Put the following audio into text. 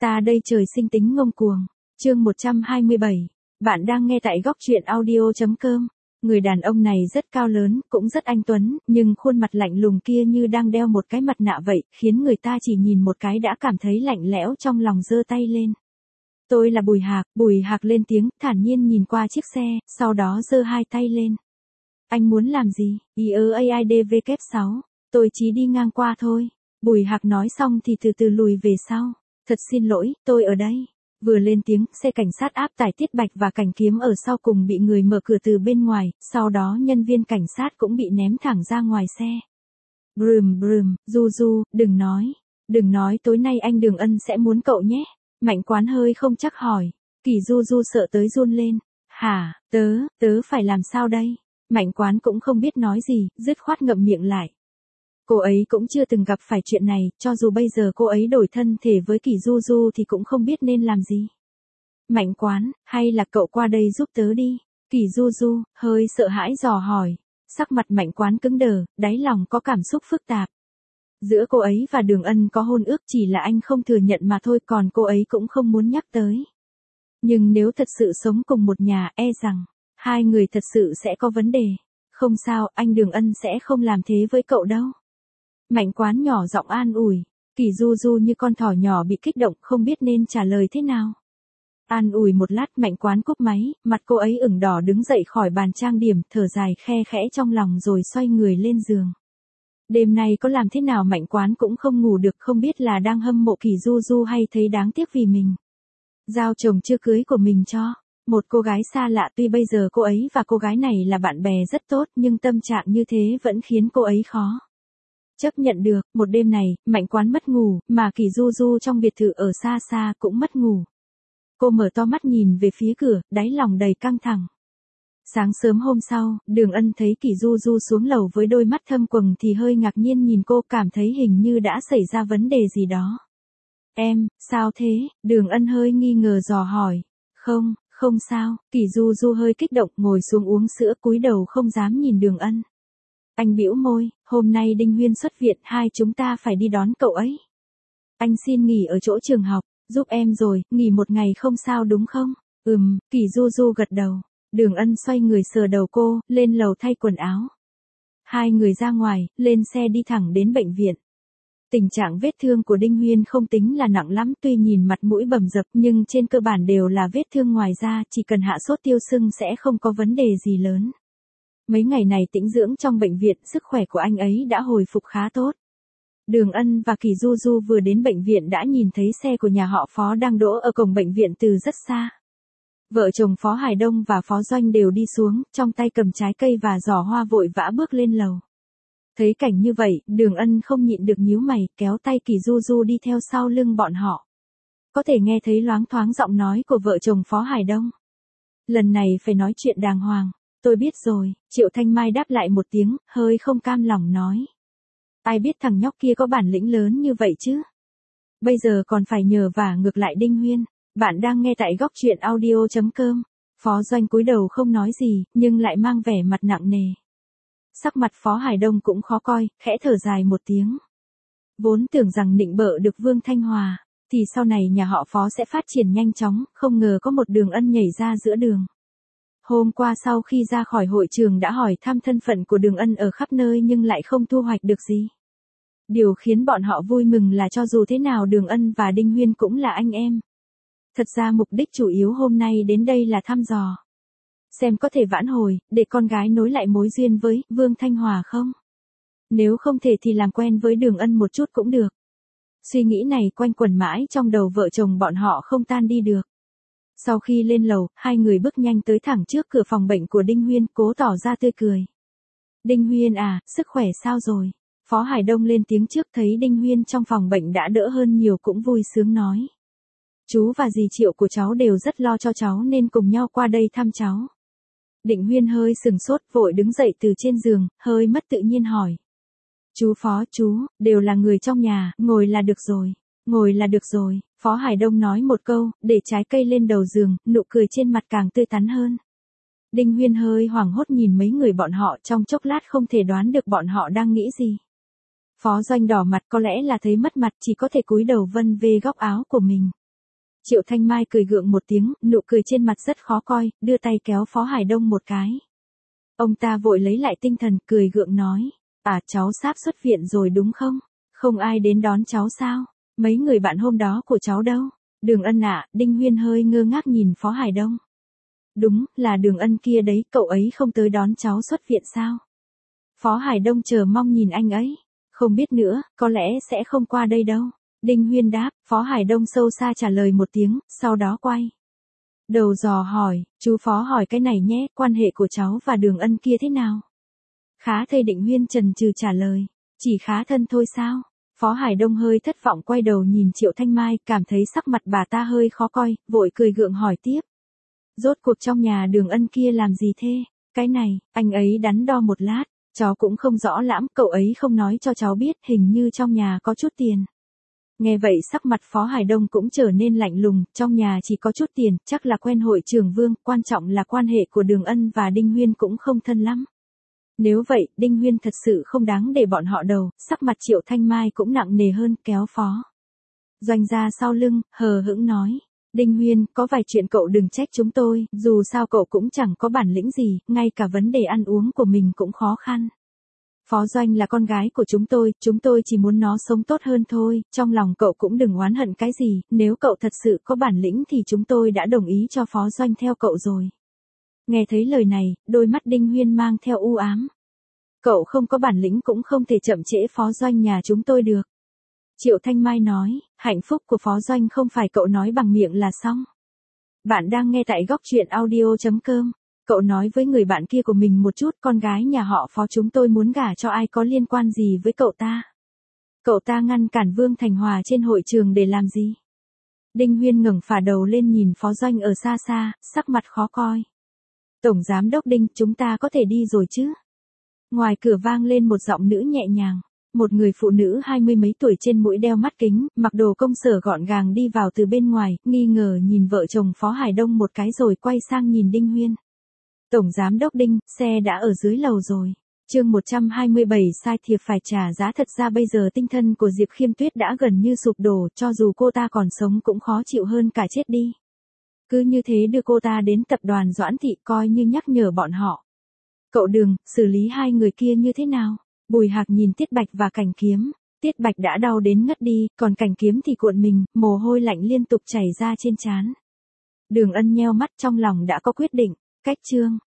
Ta đây trời sinh tính ngông cuồng. Chương 127. Bạn đang nghe tại góc truyện audio.com. Người đàn ông này rất cao lớn, cũng rất anh tuấn, nhưng khuôn mặt lạnh lùng kia như đang đeo một cái mặt nạ vậy, khiến người ta chỉ nhìn một cái đã cảm thấy lạnh lẽo trong lòng, giơ tay lên. Tôi là Bùi Hạc lên tiếng, thản nhiên nhìn qua chiếc xe, sau đó giơ hai tay lên. Anh muốn làm gì? IEAIDV6. Tôi chỉ đi ngang qua thôi. Bùi Hạc nói xong thì từ từ lùi về sau. Thật xin lỗi, tôi ở đây. Vừa lên tiếng, xe cảnh sát áp tải Tiết Bạch và Cảnh Kiếm ở sau cùng bị người mở cửa từ bên ngoài, sau đó nhân viên cảnh sát cũng bị ném thẳng ra ngoài xe. Brum, Du, đừng nói tối nay anh Đường Ân sẽ muốn cậu nhé. Mạnh Quán hơi không chắc hỏi. Kỳ Du sợ tới run lên. Hả, tớ phải làm sao đây? Mạnh Quán cũng không biết nói gì, dứt khoát ngậm miệng lại. Cô ấy cũng chưa từng gặp phải chuyện này, cho dù bây giờ cô ấy đổi thân thể với Kỳ Du thì cũng không biết nên làm gì. Mạnh Quán, hay là cậu qua đây giúp tớ đi? Kỳ Du hơi sợ hãi dò hỏi. Sắc mặt Mạnh Quán cứng đờ, đáy lòng có cảm xúc phức tạp. Giữa cô ấy và Đường Ân có hôn ước, chỉ là anh không thừa nhận mà thôi, còn cô ấy cũng không muốn nhắc tới. Nhưng nếu thật sự sống cùng một nhà, e rằng hai người thật sự sẽ có vấn đề. Không sao, anh Đường Ân sẽ không làm thế với cậu đâu. Mạnh Quán nhỏ giọng an ủi. Kỳ Du như con thỏ nhỏ bị kích động, không biết nên trả lời thế nào. An ủi một lát, Mạnh Quán cúp máy, mặt cô ấy ửng đỏ đứng dậy khỏi bàn trang điểm, thở dài khe khẽ trong lòng rồi xoay người lên giường. Đêm nay có làm thế nào Mạnh Quán cũng không ngủ được, không biết là đang hâm mộ Kỳ Du hay thấy đáng tiếc vì mình giao chồng chưa cưới của mình cho một cô gái xa lạ. Tuy bây giờ cô ấy và cô gái này là bạn bè rất tốt, nhưng tâm trạng như thế vẫn khiến cô ấy khó chấp nhận được. Một đêm này, Mạnh Quán mất ngủ, mà Kỳ Du trong biệt thự ở xa xa cũng mất ngủ. Cô mở to mắt nhìn về phía cửa, đáy lòng đầy căng thẳng. Sáng sớm hôm sau, Đường Ân thấy Kỳ Du xuống lầu với đôi mắt thâm quầng thì hơi ngạc nhiên nhìn cô, cảm thấy hình như đã xảy ra vấn đề gì đó. Em, sao thế? Đường Ân hơi nghi ngờ dò hỏi. Không sao. Kỳ Du hơi kích động ngồi xuống uống sữa, cúi đầu không dám nhìn Đường Ân. Anh bĩu môi, hôm nay Đinh Huyên xuất viện, hai chúng ta phải đi đón cậu ấy. Anh xin nghỉ ở chỗ trường học, giúp em rồi, nghỉ một ngày không sao đúng không? Kỳ Du gật đầu. Đường Ân xoay người sờ đầu cô, lên lầu thay quần áo. Hai người ra ngoài, lên xe đi thẳng đến bệnh viện. Tình trạng vết thương của Đinh Huyên không tính là nặng lắm, tuy nhìn mặt mũi bầm dập nhưng trên cơ bản đều là vết thương ngoài da, chỉ cần hạ sốt tiêu sưng sẽ không có vấn đề gì lớn. Mấy ngày này tĩnh dưỡng trong bệnh viện, sức khỏe của anh ấy đã hồi phục khá tốt. Đường Ân và Kỳ Du vừa đến bệnh viện đã nhìn thấy xe của nhà họ Phó đang đỗ ở cổng bệnh viện từ rất xa. Vợ chồng Phó Hải Đông và Phó Doanh đều đi xuống, trong tay cầm trái cây và giỏ hoa vội vã bước lên lầu. Thấy cảnh như vậy, Đường Ân không nhịn được nhíu mày, kéo tay Kỳ Du đi theo sau lưng bọn họ. Có thể nghe thấy loáng thoáng giọng nói của vợ chồng Phó Hải Đông. Lần này phải nói chuyện đàng hoàng. Tôi biết rồi, Triệu Thanh Mai đáp lại một tiếng, hơi không cam lòng nói. Ai biết thằng nhóc kia có bản lĩnh lớn như vậy chứ? Bây giờ còn phải nhờ vả ngược lại Đinh Huyên. Bạn đang nghe tại góc truyện audio.com. Phó Doanh cúi đầu không nói gì, nhưng lại mang vẻ mặt nặng nề. Sắc mặt Phó Hải Đông cũng khó coi, khẽ thở dài một tiếng. Vốn tưởng rằng nịnh bợ được Vương Thanh Hòa, thì sau này nhà họ Phó sẽ phát triển nhanh chóng, không ngờ có một Đường Ân nhảy ra giữa đường. Hôm qua sau khi ra khỏi hội trường đã hỏi thăm thân phận của Đường Ân ở khắp nơi nhưng lại không thu hoạch được gì. Điều khiến bọn họ vui mừng là cho dù thế nào Đường Ân và Đinh Huyên cũng là anh em. Thật ra mục đích chủ yếu hôm nay đến đây là thăm dò xem có thể vãn hồi, để con gái nối lại mối duyên với Vương Thanh Hòa không? Nếu không thể thì làm quen với Đường Ân một chút cũng được. Suy nghĩ này quanh quẩn mãi trong đầu vợ chồng bọn họ không tan đi được. Sau khi lên lầu, hai người bước nhanh tới thẳng trước cửa phòng bệnh của Đinh Huyên, cố tỏ ra tươi cười. Đinh Huyên à, sức khỏe sao rồi? Phó Hải Đông lên tiếng trước, thấy Đinh Huyên trong phòng bệnh đã đỡ hơn nhiều cũng vui sướng nói. Chú và dì Triệu của cháu đều rất lo cho cháu nên cùng nhau qua đây thăm cháu. Định Huyên hơi sừng sốt, vội đứng dậy từ trên giường, hơi mất tự nhiên hỏi. Chú Phó, chú, đều là người trong nhà, ngồi là được rồi. Phó Hải Đông nói một câu, để trái cây lên đầu giường, nụ cười trên mặt càng tươi tắn hơn. Đinh Huyên hơi hoảng hốt nhìn mấy người bọn họ, trong chốc lát không thể đoán được bọn họ đang nghĩ gì. Phó Doanh đỏ mặt, có lẽ là thấy mất mặt, chỉ có thể cúi đầu vân về góc áo của mình. Triệu Thanh Mai cười gượng một tiếng, nụ cười trên mặt rất khó coi, đưa tay kéo Phó Hải Đông một cái. Ông ta vội lấy lại tinh thần, cười gượng nói. Cháu sắp xuất viện rồi đúng không? Không ai đến đón cháu sao? Mấy người bạn hôm đó của cháu đâu? Đường Ân Đinh Huyên hơi ngơ ngác nhìn Phó Hải Đông. Đúng, là Đường Ân kia đấy, cậu ấy không tới đón cháu xuất viện sao? Phó Hải Đông chờ mong nhìn anh ấy. Không biết nữa, có lẽ sẽ không qua đây đâu. Đinh Huyên đáp, Phó Hải Đông sâu xa trả lời một tiếng, sau đó quay đầu dò hỏi, chú Phó hỏi cái này nhé, quan hệ của cháu và Đường Ân kia thế nào? Khá thầy Định Huyên chần chừ trả lời, chỉ khá thân thôi sao? Phó Hải Đông hơi thất vọng quay đầu nhìn Triệu Thanh Mai, cảm thấy sắc mặt bà ta hơi khó coi, vội cười gượng hỏi tiếp. Rốt cuộc trong nhà Đường Ân kia làm gì thế? Cái này, anh ấy đắn đo một lát, cháu cũng không rõ lắm, cậu ấy không nói cho cháu biết, hình như trong nhà có chút tiền. Nghe vậy sắc mặt Phó Hải Đông cũng trở nên lạnh lùng, trong nhà chỉ có chút tiền, chắc là quen hội trưởng Vương, quan trọng là quan hệ của Đường Ân và Đinh Huyên cũng không thân lắm. Nếu vậy, Đinh Huyên thật sự không đáng để bọn họ đầu, sắc mặt Triệu Thanh Mai cũng nặng nề hơn, kéo Phó Doanh ra sau lưng, hờ hững nói. Đinh Huyên, có vài chuyện cậu đừng trách chúng tôi, dù sao cậu cũng chẳng có bản lĩnh gì, ngay cả vấn đề ăn uống của mình cũng khó khăn. Phó Doanh là con gái của chúng tôi chỉ muốn nó sống tốt hơn thôi, trong lòng cậu cũng đừng oán hận cái gì, nếu cậu thật sự có bản lĩnh thì chúng tôi đã đồng ý cho Phó Doanh theo cậu rồi. Nghe thấy lời này, đôi mắt Đinh Huyên mang theo u ám. Cậu không có bản lĩnh cũng không thể chậm trễ Phó Doanh nhà chúng tôi được. Triệu Thanh Mai nói, hạnh phúc của Phó Doanh không phải cậu nói bằng miệng là xong. Bạn đang nghe tại góc truyện audio.com. Cậu nói với người bạn kia của mình một chút, con gái nhà họ Phó chúng tôi muốn gả cho ai có liên quan gì với cậu ta. Cậu ta ngăn cản Vương Thành Hòa trên hội trường để làm gì? Đinh Huyên ngẩng phả đầu lên nhìn Phó Doanh ở xa xa, sắc mặt khó coi. Tổng Giám đốc Đinh, chúng ta có thể đi rồi chứ? Ngoài cửa vang lên một giọng nữ nhẹ nhàng. Một người phụ nữ 20 mấy tuổi trên mũi đeo mắt kính, mặc đồ công sở gọn gàng đi vào từ bên ngoài, nghi ngờ nhìn vợ chồng Phó Hải Đông một cái rồi quay sang nhìn Đinh Huyên. Tổng Giám đốc Đinh, xe đã ở dưới lầu rồi. Chương 127 sai thiệp phải trả giá. Thật ra bây giờ tinh thần của Diệp Khiêm Tuyết đã gần như sụp đổ, cho dù cô ta còn sống cũng khó chịu hơn cả chết đi. Cứ như thế đưa cô ta đến tập đoàn Doãn Thị coi như nhắc nhở bọn họ. Cậu Đường, xử lý hai người kia như thế nào? Bùi Hạc nhìn Tiết Bạch và Cảnh Kiếm. Tiết Bạch đã đau đến ngất đi, còn Cảnh Kiếm thì cuộn mình, mồ hôi lạnh liên tục chảy ra trên trán. Đường Ân nheo mắt trong lòng đã có quyết định. Cách chương